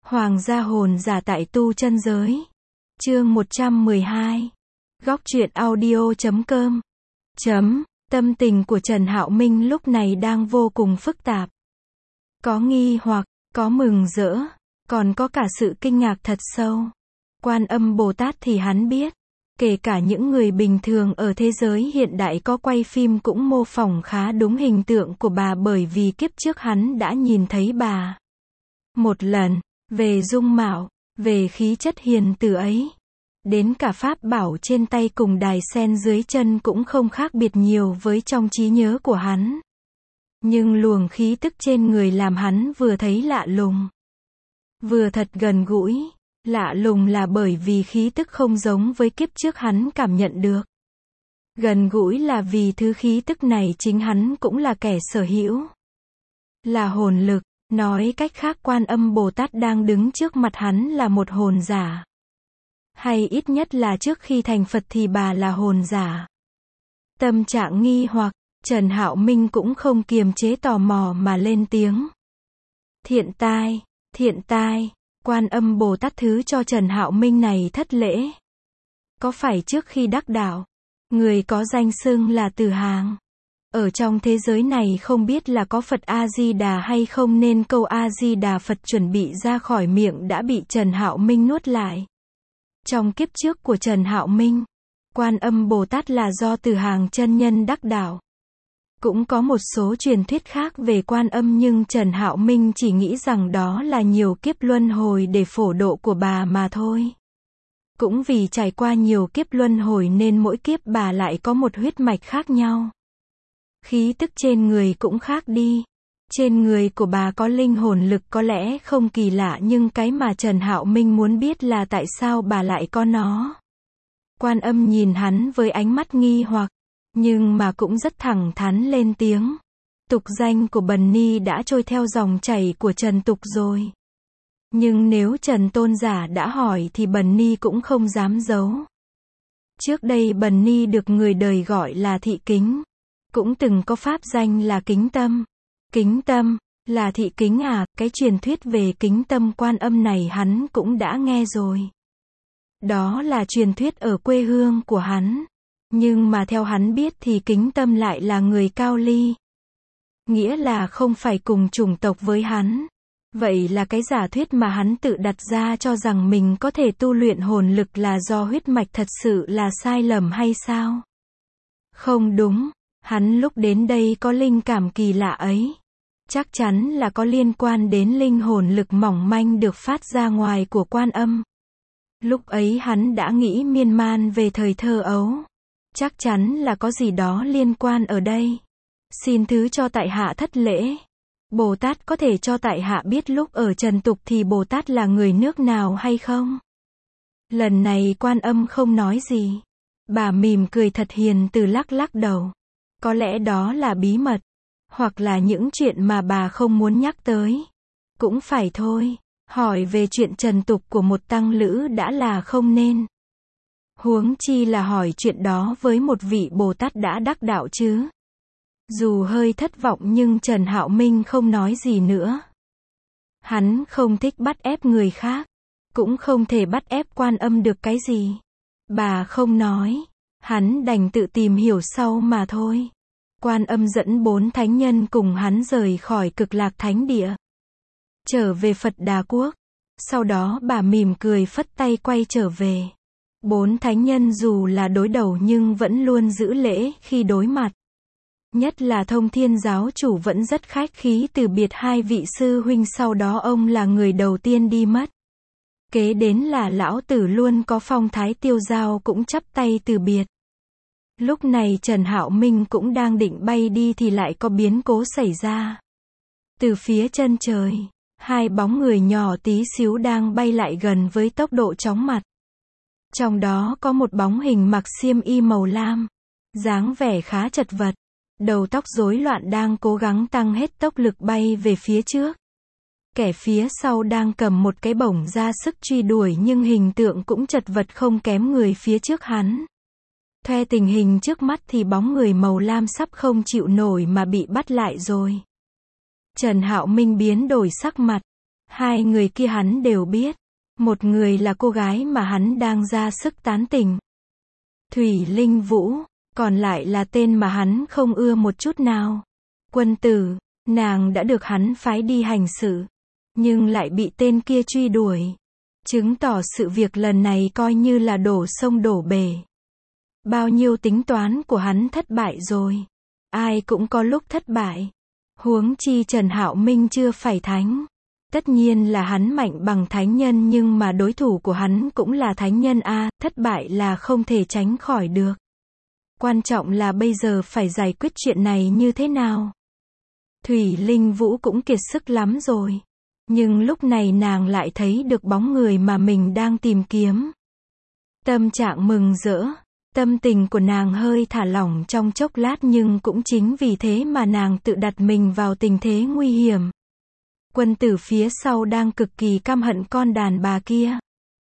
Hoàng gia hồn giả tại tu chân giới. Chương 112. Góc truyện audio.com. Tâm tình của Trần Hạo Minh lúc này đang vô cùng phức tạp. Có nghi hoặc, có mừng rỡ, còn có cả sự kinh ngạc thật sâu. Quan Âm Bồ Tát thì hắn biết, kể cả những người bình thường ở thế giới hiện đại có quay phim cũng mô phỏng khá đúng hình tượng của bà, bởi vì kiếp trước hắn đã nhìn thấy bà một lần. Về dung mạo, về khí chất hiền từ ấy, đến cả pháp bảo trên tay cùng đài sen dưới chân cũng không khác biệt nhiều với trong trí nhớ của hắn. Nhưng luồng khí tức trên người làm hắn vừa thấy lạ lùng, vừa thật gần gũi. Lạ lùng là bởi vì khí tức không giống với kiếp trước hắn cảm nhận được. Gần gũi là vì thứ khí tức này chính hắn cũng là kẻ sở hữu. Là hồn lực. Nói cách khác, Quan Âm Bồ Tát đang đứng trước mặt hắn là một hồn giả. Hay ít nhất là trước khi thành Phật thì bà là hồn giả. Tâm trạng nghi hoặc, Trần Hạo Minh cũng không kiềm chế tò mò mà lên tiếng. Thiện tai, Quan Âm Bồ Tát thứ cho Trần Hạo Minh này thất lễ. Có phải trước khi đắc đạo, người có danh xưng là Từ Hàng? Ở trong thế giới này không biết là có Phật A-di-đà hay không, nên câu A-di-đà Phật chuẩn bị ra khỏi miệng đã bị Trần Hạo Minh nuốt lại. Trong kiếp trước của Trần Hạo Minh, Quan Âm Bồ Tát là do Từ Hàng chân nhân đắc đạo. Cũng có một số truyền thuyết khác về Quan Âm, nhưng Trần Hạo Minh chỉ nghĩ rằng đó là nhiều kiếp luân hồi để phổ độ của bà mà thôi. Cũng vì trải qua nhiều kiếp luân hồi nên mỗi kiếp bà lại có một huyết mạch khác nhau. Khí tức trên người cũng khác đi. Trên người của bà có linh hồn lực có lẽ không kỳ lạ, nhưng cái mà Trần Hạo Minh muốn biết là tại sao bà lại có nó. Quan Âm nhìn hắn với ánh mắt nghi hoặc, nhưng mà cũng rất thẳng thắn lên tiếng. Tục danh của Bần Ni đã trôi theo dòng chảy của Trần tục rồi. Nhưng nếu Trần Tôn giả đã hỏi thì Bần Ni cũng không dám giấu. Trước đây Bần Ni được người đời gọi là Thị Kính. Cũng từng có pháp danh là Kính Tâm. Kính Tâm, là Thị Kính à? Cái truyền thuyết về Kính Tâm Quan Âm này hắn cũng đã nghe rồi. Đó là truyền thuyết ở quê hương của hắn. Nhưng mà theo hắn biết thì Kính Tâm lại là người Cao Ly. Nghĩa là không phải cùng chủng tộc với hắn. Vậy là cái giả thuyết mà hắn tự đặt ra cho rằng mình có thể tu luyện hồn lực là do huyết mạch thật sự là sai lầm hay sao? Không đúng. Hắn lúc đến đây có linh cảm kỳ lạ ấy. Chắc chắn là có liên quan đến linh hồn lực mỏng manh được phát ra ngoài của Quan Âm. Lúc ấy hắn đã nghĩ miên man về thời thơ ấu. Chắc chắn là có gì đó liên quan ở đây. Xin thứ cho tại hạ thất lễ. Bồ Tát có thể cho tại hạ biết lúc ở trần tục thì Bồ Tát là người nước nào hay không? Lần này Quan Âm không nói gì. Bà mỉm cười thật hiền từ lắc lắc đầu. Có lẽ đó là bí mật, hoặc là những chuyện mà bà không muốn nhắc tới. Cũng phải thôi, hỏi về chuyện trần tục của một tăng lữ đã là không nên. Huống chi là hỏi chuyện đó với một vị Bồ Tát đã đắc đạo chứ. Dù hơi thất vọng nhưng Trần Hạo Minh không nói gì nữa. Hắn không thích bắt ép người khác, cũng không thể bắt ép Quan Âm được cái gì. Bà không nói. Hắn đành tự tìm hiểu sau mà thôi. Quan Âm dẫn 4 thánh nhân cùng hắn rời khỏi Cực Lạc Thánh Địa, trở về Phật Đà Quốc. Sau đó bà mỉm cười phất tay quay trở về. 4 thánh nhân dù là đối đầu nhưng vẫn luôn giữ lễ khi đối mặt. Nhất là Thông Thiên giáo chủ vẫn rất khách khí từ biệt 2 vị sư huynh, sau đó ông là người đầu tiên đi mất. Kế đến là lão tử luôn có phong thái tiêu dao cũng chắp tay từ biệt. Lúc này Trần Hạo Minh cũng đang định bay đi thì lại có biến cố xảy ra. Từ phía chân trời, 2 bóng người nhỏ tí xíu đang bay lại gần với tốc độ chóng mặt. Trong đó có một bóng hình mặc xiêm y màu lam, dáng vẻ khá chật vật, đầu tóc rối loạn đang cố gắng tăng hết tốc lực bay về phía trước. Kẻ phía sau đang cầm một cái bổng ra sức truy đuổi nhưng hình tượng cũng chật vật không kém người phía trước hắn. Theo tình hình trước mắt thì bóng người màu lam sắp không chịu nổi mà bị bắt lại rồi. Trần Hạo Minh biến đổi sắc mặt. Hai người kia hắn đều biết. Một người là cô gái mà hắn đang ra sức tán tỉnh, Thủy Linh Vũ, còn lại là tên mà hắn không ưa một chút nào. Quân Tử, nàng đã được hắn phái đi hành sự, nhưng lại bị tên kia truy đuổi, chứng tỏ sự việc lần này coi như là đổ sông đổ bể. Bao nhiêu tính toán của hắn thất bại rồi. Ai cũng có lúc thất bại. Huống chi Trần Hạo Minh chưa phải thánh. Tất nhiên là hắn mạnh bằng thánh nhân, nhưng mà đối thủ của hắn cũng là thánh nhân a, thất bại là không thể tránh khỏi được. Quan trọng là bây giờ phải giải quyết chuyện này như thế nào. Thủy Linh Vũ cũng kiệt sức lắm rồi. Nhưng lúc này nàng lại thấy được bóng người mà mình đang tìm kiếm. Tâm trạng mừng rỡ. Tâm tình của nàng hơi thả lỏng trong chốc lát, nhưng cũng chính vì thế mà nàng tự đặt mình vào tình thế nguy hiểm. Quân Tử phía sau đang cực kỳ căm hận con đàn bà kia.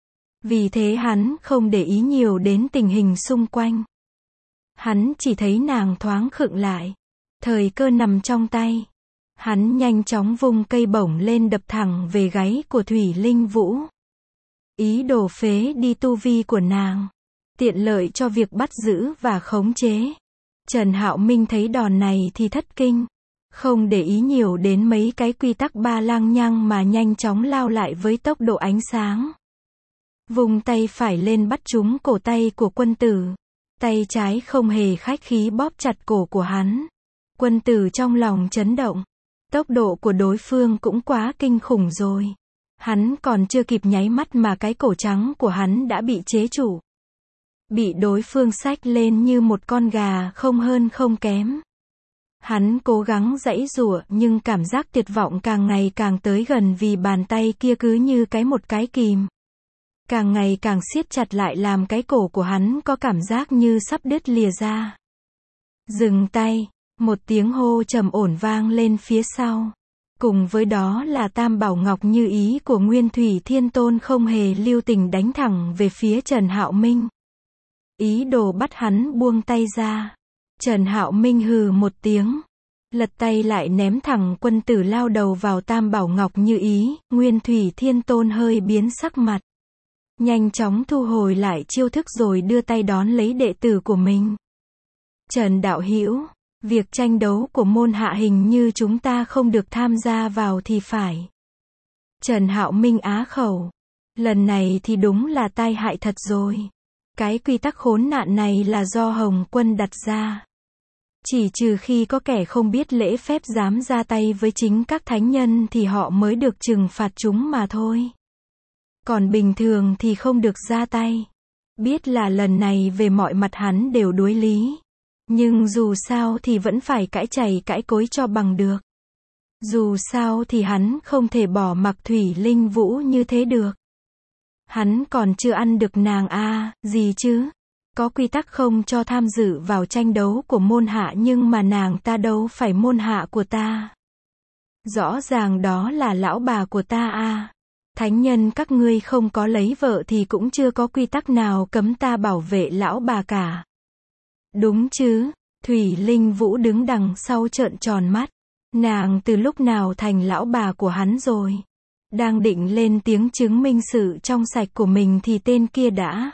Vì thế hắn không để ý nhiều đến tình hình xung quanh. Hắn chỉ thấy nàng thoáng khựng lại. Thời cơ nằm trong tay. Hắn nhanh chóng vung cây bổng lên đập thẳng về gáy của Thủy Linh Vũ. Ý đồ phế đi tu vi của nàng, tiện lợi cho việc bắt giữ và khống chế. Trần Hạo Minh thấy đòn này thì thất kinh. Không để ý nhiều đến mấy cái quy tắc ba lang nhăng mà nhanh chóng lao lại với tốc độ ánh sáng. Vùng tay phải lên bắt trúng cổ tay của Quân Tử. Tay trái không hề khách khí bóp chặt cổ của hắn. Quân Tử trong lòng chấn động. Tốc độ của đối phương cũng quá kinh khủng rồi. Hắn còn chưa kịp nháy mắt mà cái cổ trắng của hắn đã bị chế trụ. Bị đối phương xách lên như một con gà, không hơn không kém. Hắn cố gắng giãy giụa, nhưng cảm giác tuyệt vọng càng ngày càng tới gần, vì bàn tay kia cứ như một cái kìm. Càng ngày càng siết chặt lại, làm cái cổ của hắn có cảm giác như sắp đứt lìa ra. Dừng tay, một tiếng hô trầm ổn vang lên phía sau. Cùng với đó là Tam Bảo Ngọc Như Ý của Nguyên Thủy Thiên Tôn không hề lưu tình đánh thẳng về phía Trần Hạo Minh. Ý đồ bắt hắn buông tay ra. Trần Hạo Minh hừ một tiếng, lật tay lại ném thẳng Quân Tử lao đầu vào Tam Bảo Ngọc Như Ý. Nguyên Thủy Thiên Tôn hơi biến sắc mặt, nhanh chóng thu hồi lại chiêu thức rồi đưa tay đón lấy đệ tử của mình. Trần đạo hữu, việc tranh đấu của môn hạ hình như chúng ta không được tham gia vào thì phải. Trần Hạo Minh á khẩu. Lần này thì đúng là tai hại thật rồi. Cái quy tắc khốn nạn này là do Hồng Quân đặt ra. Chỉ trừ khi có kẻ không biết lễ phép dám ra tay với chính các thánh nhân thì họ mới được trừng phạt chúng mà thôi. Còn bình thường thì không được ra tay. Biết là lần này về mọi mặt hắn đều đuối lý. Nhưng dù sao thì vẫn phải cãi chày cãi cối cho bằng được. Dù sao thì hắn không thể bỏ mặc Thủy Linh Vũ như thế được. Hắn còn chưa ăn được nàng gì chứ? Có quy tắc không cho tham dự vào tranh đấu của môn hạ, nhưng mà nàng ta đâu phải môn hạ của ta. Rõ ràng đó là lão bà của ta Thánh nhân các ngươi không có lấy vợ thì cũng chưa có quy tắc nào cấm ta bảo vệ lão bà cả. Đúng chứ? Thủy Linh Vũ đứng đằng sau trợn tròn mắt. Nàng từ lúc nào thành lão bà của hắn rồi? Đang định lên tiếng chứng minh sự trong sạch của mình thì tên kia đã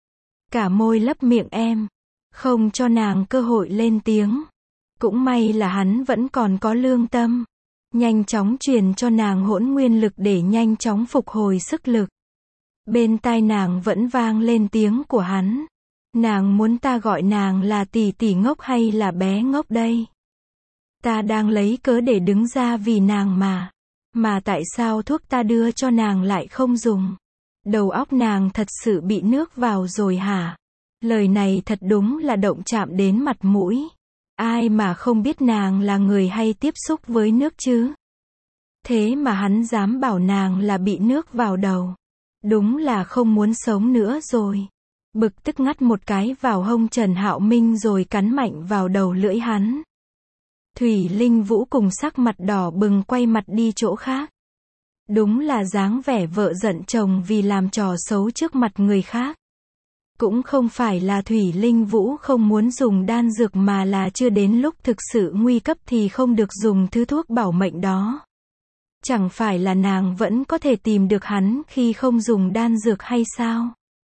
cả môi lấp miệng không cho nàng cơ hội lên tiếng. Cũng may là hắn vẫn còn có lương tâm. Nhanh chóng truyền cho nàng hỗn nguyên lực để nhanh chóng phục hồi sức lực. Bên tai nàng vẫn vang lên tiếng của hắn. Nàng muốn ta gọi nàng là tỷ tỷ ngốc hay là bé ngốc đây? Ta đang lấy cớ để đứng ra vì nàng mà. Mà tại sao thuốc ta đưa cho nàng lại không dùng? Đầu óc nàng thật sự bị nước vào rồi hả? Lời này thật đúng là động chạm đến mặt mũi. Ai mà không biết nàng là người hay tiếp xúc với nước chứ? Thế mà hắn dám bảo nàng là bị nước vào đầu. Đúng là không muốn sống nữa rồi. Bực tức ngắt một cái vào hông Trần Hạo Minh rồi cắn mạnh vào đầu lưỡi hắn. Thủy Linh Vũ cùng sắc mặt đỏ bừng quay mặt đi chỗ khác. Đúng là dáng vẻ vợ giận chồng vì làm trò xấu trước mặt người khác. Cũng không phải là Thủy Linh Vũ không muốn dùng đan dược, mà là chưa đến lúc thực sự nguy cấp thì không được dùng thứ thuốc bảo mệnh đó. Chẳng phải là nàng vẫn có thể tìm được hắn khi không dùng đan dược hay sao?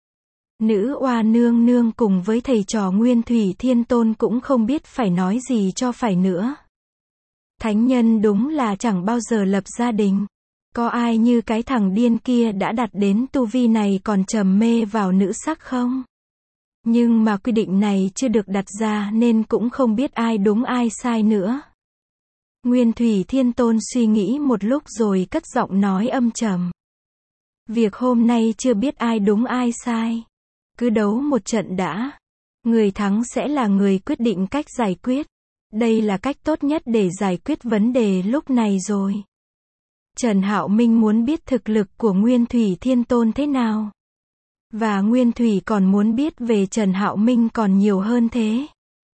Nữ oa nương nương cùng với thầy trò Nguyên Thủy Thiên Tôn cũng không biết phải nói gì cho phải nữa. Thánh nhân đúng là chẳng bao giờ lập gia đình. Có ai như cái thằng điên kia đã đạt đến tu vi này còn trầm mê vào nữ sắc không? Nhưng mà quy định này chưa được đặt ra nên cũng không biết ai đúng ai sai nữa. Nguyên Thủy Thiên Tôn suy nghĩ một lúc rồi cất giọng nói âm trầm. Việc hôm nay chưa biết ai đúng ai sai. Cứ đấu một trận đã. Người thắng sẽ là người quyết định cách giải quyết. Đây là cách tốt nhất để giải quyết vấn đề lúc này rồi. Trần Hạo Minh muốn biết thực lực của Nguyên Thủy Thiên Tôn thế nào. Và Nguyên Thủy còn muốn biết về Trần Hạo Minh còn nhiều hơn thế.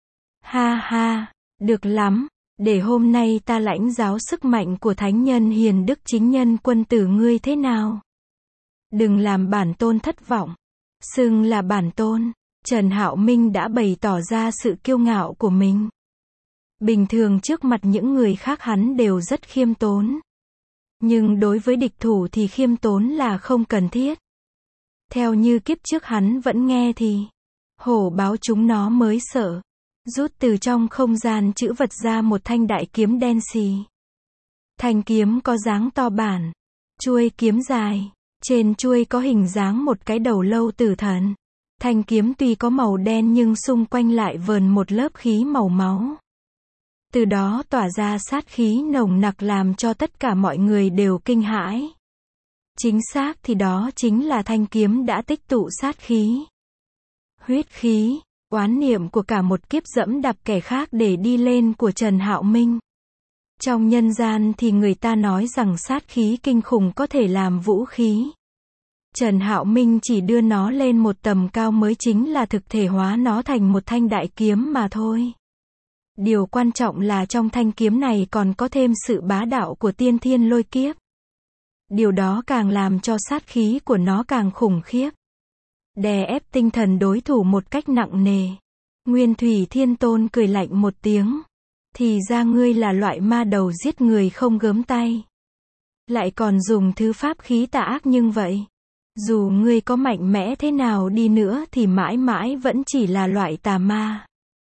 Ha ha, được lắm, để hôm nay ta lãnh giáo sức mạnh của thánh nhân hiền đức chính nhân quân tử ngươi thế nào. Đừng làm bản tôn thất vọng. Xưng là bản tôn, Trần Hạo Minh đã bày tỏ ra sự kiêu ngạo của mình. Bình thường trước mặt những người khác hắn đều rất khiêm tốn. Nhưng đối với địch thủ thì khiêm tốn là không cần thiết. Theo như kiếp trước hắn vẫn nghe thì hổ báo chúng nó mới sợ. Rút từ trong không gian chữ vật ra một thanh đại kiếm đen xì. Thanh kiếm có dáng to bản, chuôi kiếm dài, trên chuôi có hình dáng một cái đầu lâu tử thần. Thanh kiếm tuy có màu đen nhưng xung quanh lại vờn một lớp khí màu máu. Từ đó tỏa ra sát khí nồng nặc làm cho tất cả mọi người đều kinh hãi. Chính xác thì đó chính là thanh kiếm đã tích tụ sát khí, huyết khí, oán niệm của cả một kiếp dẫm đạp kẻ khác để đi lên của Trần Hạo Minh. Trong nhân gian thì người ta nói rằng sát khí kinh khủng có thể làm vũ khí. Trần Hạo Minh chỉ đưa nó lên một tầm cao mới chính là thực thể hóa nó thành một thanh đại kiếm mà thôi. Điều quan trọng là trong thanh kiếm này còn có thêm sự bá đạo của tiên thiên lôi kiếp. Điều đó càng làm cho sát khí của nó càng khủng khiếp. Đè ép tinh thần đối thủ một cách nặng nề. Nguyên Thủy Thiên Tôn cười lạnh một tiếng. Thì ra ngươi là loại ma đầu giết người không gớm tay. Lại còn dùng thứ pháp khí tà ác nhưng vậy. Dù ngươi có mạnh mẽ thế nào đi nữa thì mãi mãi vẫn chỉ là loại tà ma.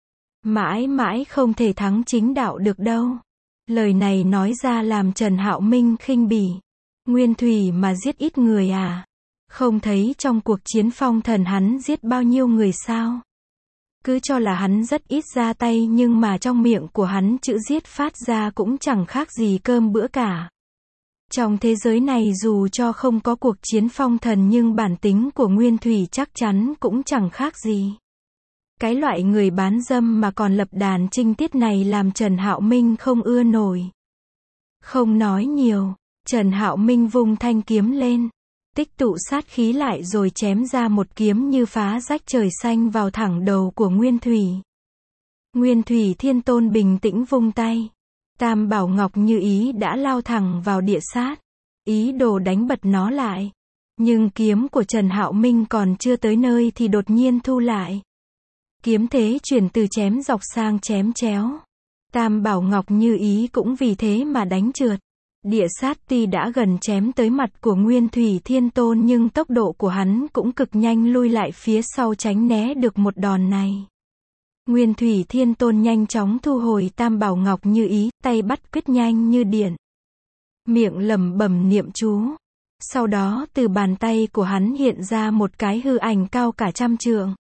Mãi mãi không thể thắng chính đạo được đâu. Lời này nói ra làm Trần Hạo Minh khinh bỉ. Nguyên Thủy mà giết ít người à? Không thấy trong cuộc chiến phong thần hắn giết bao nhiêu người sao? Cứ cho là hắn rất ít ra tay nhưng mà trong miệng của hắn chữ giết phát ra cũng chẳng khác gì cơm bữa cả. Trong thế giới này dù cho không có cuộc chiến phong thần nhưng bản tính của Nguyên Thủy chắc chắn cũng chẳng khác gì. Cái loại người bán dâm mà còn lập đàn trinh tiết này làm Trần Hạo Minh không ưa nổi. Không nói nhiều, Trần Hạo Minh vung thanh kiếm lên, tích tụ sát khí lại rồi chém ra một kiếm như phá rách trời xanh vào thẳng đầu của Nguyên Thủy. Nguyên Thủy Thiên Tôn bình tĩnh vung tay. Tam Bảo Ngọc Như Ý đã lao thẳng vào địa sát, ý đồ đánh bật nó lại. Nhưng kiếm của Trần Hạo Minh còn chưa tới nơi thì đột nhiên thu lại. Kiếm thế chuyển từ chém dọc sang chém chéo. Tam Bảo Ngọc Như Ý cũng vì thế mà đánh trượt. Địa sát tuy đã gần chém tới mặt của Nguyên Thủy Thiên Tôn nhưng tốc độ của hắn cũng cực nhanh lui lại phía sau tránh né được một đòn này. Nguyên Thủy Thiên Tôn nhanh chóng thu hồi Tam Bảo Ngọc Như Ý, tay bắt quyết nhanh như điện. Miệng lẩm bẩm niệm chú. Sau đó từ bàn tay của hắn hiện ra một cái hư ảnh cao cả 100 trượng.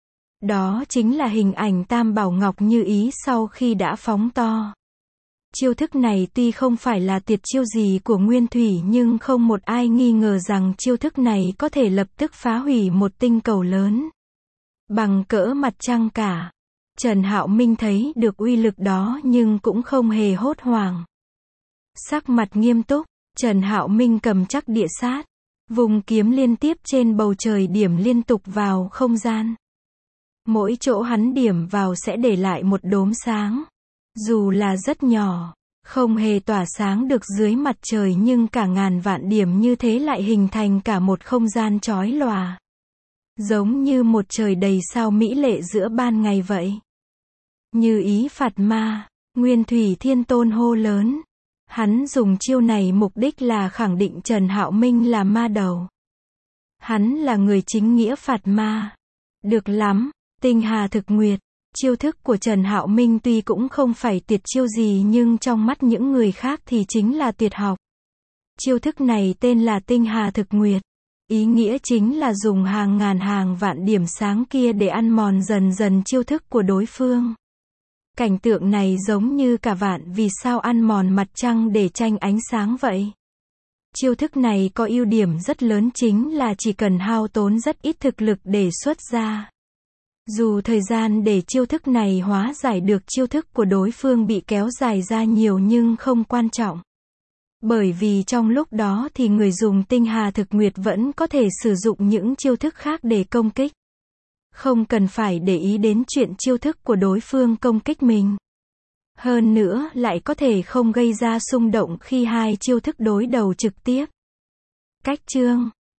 Đó chính là hình ảnh Tam Bảo Ngọc Như Ý sau khi đã phóng to. Chiêu thức này tuy không phải là tuyệt chiêu gì của Nguyên Thủy nhưng không một ai nghi ngờ rằng chiêu thức này có thể lập tức phá hủy một tinh cầu lớn. Bằng cỡ mặt trăng cả. Trần Hạo Minh thấy được uy lực đó nhưng cũng không hề hốt hoảng. Sắc mặt nghiêm túc, Trần Hạo Minh cầm chắc địa sát. Vùng kiếm liên tiếp trên bầu trời điểm liên tục vào không gian. Mỗi chỗ hắn điểm vào sẽ để lại một đốm sáng. Dù là rất nhỏ, không hề tỏa sáng được dưới mặt trời nhưng cả ngàn vạn điểm như thế lại hình thành cả một không gian chói lòa. Giống như một trời đầy sao mỹ lệ giữa ban ngày vậy. Như Ý phạt ma, Nguyên Thủy Thiên Tôn hô lớn. Hắn dùng chiêu này mục đích là khẳng định Trần Hạo Minh là ma đầu. Hắn là người chính nghĩa phạt ma. Được lắm, Tinh Hà Thực Nguyệt. Chiêu thức của Trần Hạo Minh tuy cũng không phải tuyệt chiêu gì nhưng trong mắt những người khác thì chính là tuyệt học. Chiêu thức này tên là Tinh Hà Thực Nguyệt. Ý nghĩa chính là dùng hàng ngàn hàng vạn điểm sáng kia để ăn mòn dần dần chiêu thức của đối phương. Cảnh tượng này giống như cả vạn vì sao ăn mòn mặt trăng để tranh ánh sáng vậy. Chiêu thức này có ưu điểm rất lớn chính là chỉ cần hao tốn rất ít thực lực để xuất ra. Dù thời gian để chiêu thức này hóa giải được chiêu thức của đối phương bị kéo dài ra nhiều nhưng không quan trọng. Bởi vì trong lúc đó thì người dùng Tinh Hà Thực Nguyệt vẫn có thể sử dụng những chiêu thức khác để công kích. Không cần phải để ý đến chuyện chiêu thức của đối phương công kích mình. Hơn nữa lại có thể không gây ra xung động khi hai chiêu thức đối đầu trực tiếp. Cách chương